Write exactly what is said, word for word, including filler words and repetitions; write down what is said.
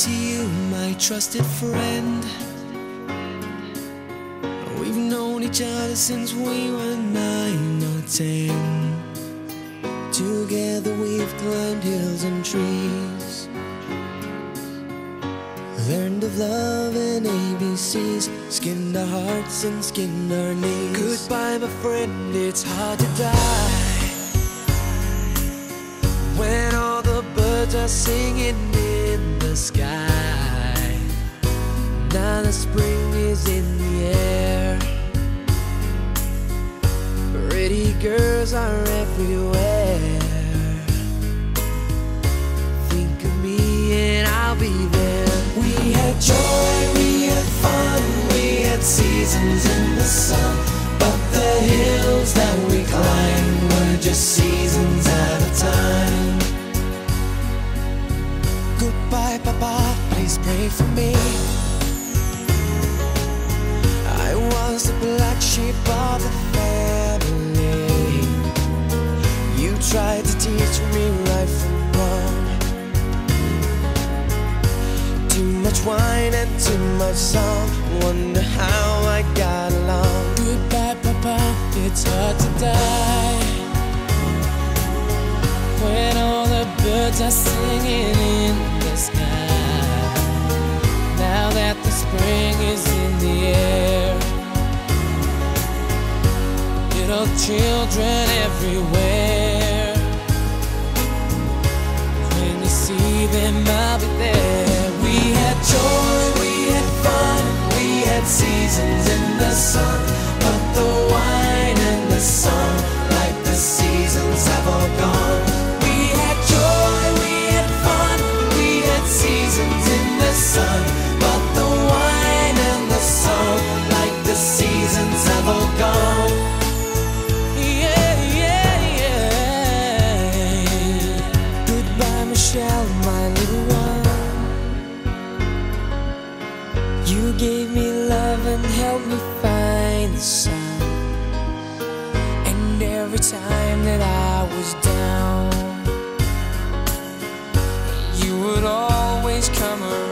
to you, my trusted friend. We've known each other since we were nine or ten. Together we've climbed hills and trees, learned of love and A B Cs, skinned our hearts and skinned our knees. Goodbye, my friend, it's hard to die when all the birds are singing in the sky. Now the spring is in the air, pretty girls are everywhere. Think of me and I'll be there. We had joy, we had fun, we had seasons in the sun, but the hills that we climbed were just seasons at a time. Goodbye, Papa, please pray for me. I was the black sheep of the family. You tried to teach me right from wrong. Too much wine and too much song, wonder how I got along. Goodbye, Papa, it's hard to die when all the birds are singing in the sky. Now that the spring is in the air, little children everywhere. When you see them, I'll be there. We had joy, we had fun, we had seasons in the sun, but the wine and the song, like the seasons, have all gone. We had joy, we had fun, we had seasons in the sun, but the wine and the song, like the seasons, have all gone. Yeah, yeah, yeah. Goodbye, Michelle, my little one. You gave me love and helped me find the sun. And every time that I was down, you would always come around.